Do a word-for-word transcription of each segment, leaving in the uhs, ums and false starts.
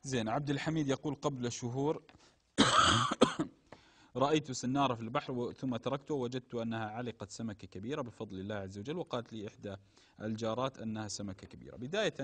زين. عبد الحميد يقول قبل شهور رأيت سنارة في البحر ثم تركته ووجدت أنها علقت سمكة كبيرة بفضل الله عز وجل، وقالت لي إحدى الجارات أنها سمكة كبيرة. بداية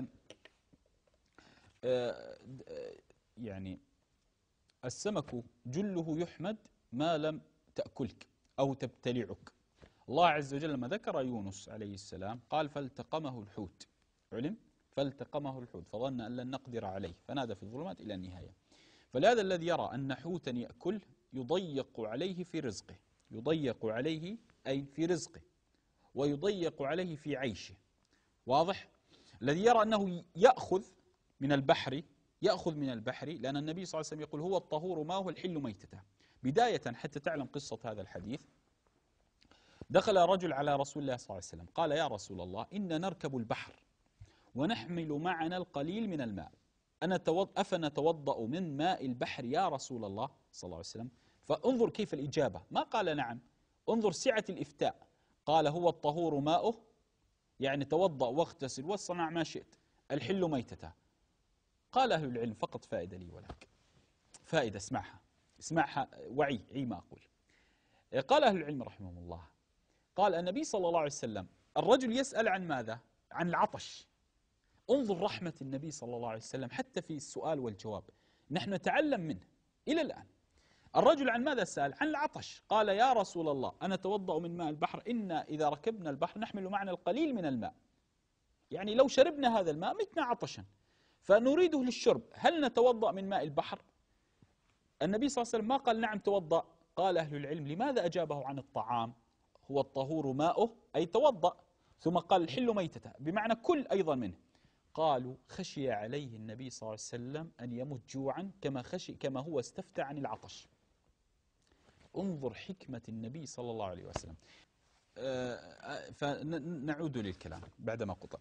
يعني السمك جله يحمد ما لم تأكلك أو تبتلعك. الله عز وجل لما ذكر يونس عليه السلام قال فالتقمه الحوت، علم فالتقمه الحوت فظن أن لن نقدر عليه فنادى في الظلمات إلى النهاية. فلهذا الذي يرى أن حوتا يأكل يضيق عليه في رزقه، يضيق عليه أي في رزقه، ويضيق عليه في عيشه. واضح؟ الذي يرى أنه يأخذ من البحر يأخذ من البحر، لأن النبي صلى الله عليه وسلم يقول هو الطهور ماءه الحل ميتته. بداية حتى تعلم قصة هذا الحديث، دخل رجل على رسول الله صلى الله عليه وسلم قال يا رسول الله إن نركب البحر ونحمل معنا القليل من الماء، أفنتوضأ من ماء البحر يا رسول الله صلى الله عليه وسلم؟ فانظر كيف الإجابة، ما قال نعم، انظر سعة الإفتاء، قال هو الطهور ماؤه يعني توضأ واغتسل واصنع ما شئت، الحل ميتته. قال أهل العلم فقط فائدة لي ولك، فائدة اسمعها اسمعها وعي عي ما أقول. قال أهل العلم رحمهم الله، قال النبي صلى الله عليه وسلم الرجل يسأل عن ماذا؟ عن العطش. انظر رحمة النبي صلى الله عليه وسلم حتى في السؤال والجواب، نحن نتعلم منه إلى الآن. الرجل عن ماذا سأل؟ عن العطش. قال يا رسول الله أنا أتوضأ من ماء البحر، إن إذا ركبنا البحر نحمل معنا القليل من الماء، يعني لو شربنا هذا الماء متنا عطشا فنريده للشرب، هل نتوضأ من ماء البحر؟ النبي صلى الله عليه وسلم ما قال نعم توضأ. قال أهل العلم لماذا أجابه عن الطعام؟ هو الطهور ماؤه أي توضأ، ثم قال الحل ميتته بمعنى كل أيضا منه. قالوا خشي عليه النبي صلى الله عليه وسلم أن يموت جوعا كما خشي كما هو استفتى عن العطش. انظر حكمة النبي صلى الله عليه وسلم. فنعود للكلام بعدما قطع.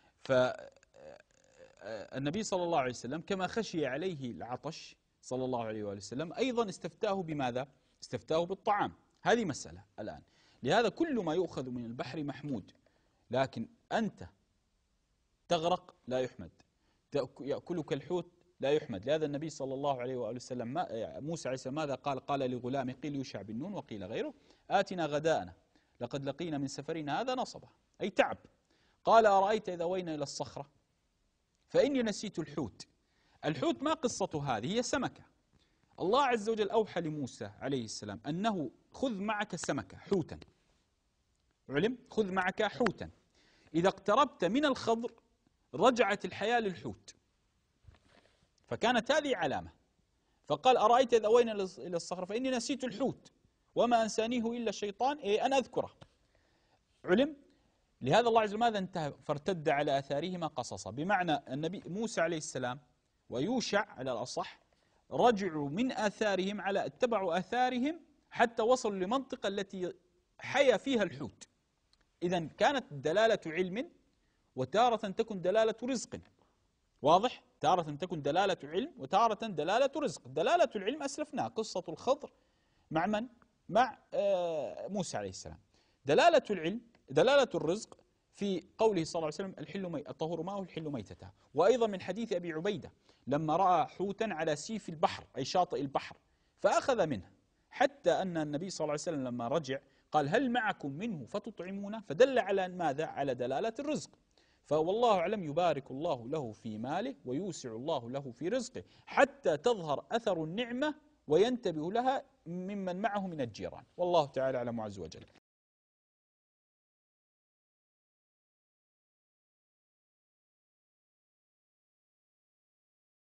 فالنبي صلى الله عليه وسلم كما خشي عليه العطش صلى الله عليه وسلم أيضا استفتاه بماذا؟ استفتاه بالطعام. هذه مسألة الآن. لهذا كل ما يؤخذ من البحر محمود، لكن أنت تغرق لا يحمد، يأكلك الحوت لا يحمد. لهذا النبي صلى الله عليه وآله وسلم ما موسى عليه السلام ماذا قال؟ قال لغلامه قيل يوشع بن نون وقيل غيره آتنا غداءنا لقد لقينا من سفرنا هذا نصبا، أي تعب. قال أرأيت إذا وينا إلى الصخرة فإني نسيت الحوت. الحوت ما قصة هذه؟ هي سمكة. الله عز وجل أوحى لموسى عليه السلام أنه خذ معك سمكة حوتا، علم خذ معك حوتا، إذا اقتربت من الخضر رجعت الحياة للحوت، فكانت هذه علامة. فقال أرأيت إذا وينا إلى الصخرة فإني نسيت الحوت وما أنسانيه إلا الشيطان إيه أن أذكره، علم. لهذا الله عز وجل ماذا انتهى؟ فارتد على آثارهما قصصا، بمعنى النبي موسى عليه السلام ويوشع على الأصح رجعوا من آثارهم على اتبعوا آثارهم حتى وصلوا لمنطقة التي حيا فيها الحوت. إذن كانت دلالة علم وتارة تكون دلالة رزق، واضح؟ تارة تكون دلالة علم وتارة دلالة رزق. دلالة العلم أسلفناها قصة الخضر مع من؟ مع موسى عليه السلام. دلالة العلم دلالة الرزق في قوله صلى الله عليه وسلم الحل مي الطهور ماءه الحل ميتته. وأيضا من حديث أبي عبيدة لما رأى حوتا على سيف البحر أي شاطئ البحر فأخذ منه، حتى أن النبي صلى الله عليه وسلم لما رجع قال هل معكم منه فتطعمونه؟ فدل على ماذا؟ على دلالة الرزق. فوالله أعلم يبارك الله له في ماله ويوسع الله له في رزقه حتى تظهر أثر النعمة وينتبه لها ممن معه من الجيران. والله تعالى أعلم عز وجل.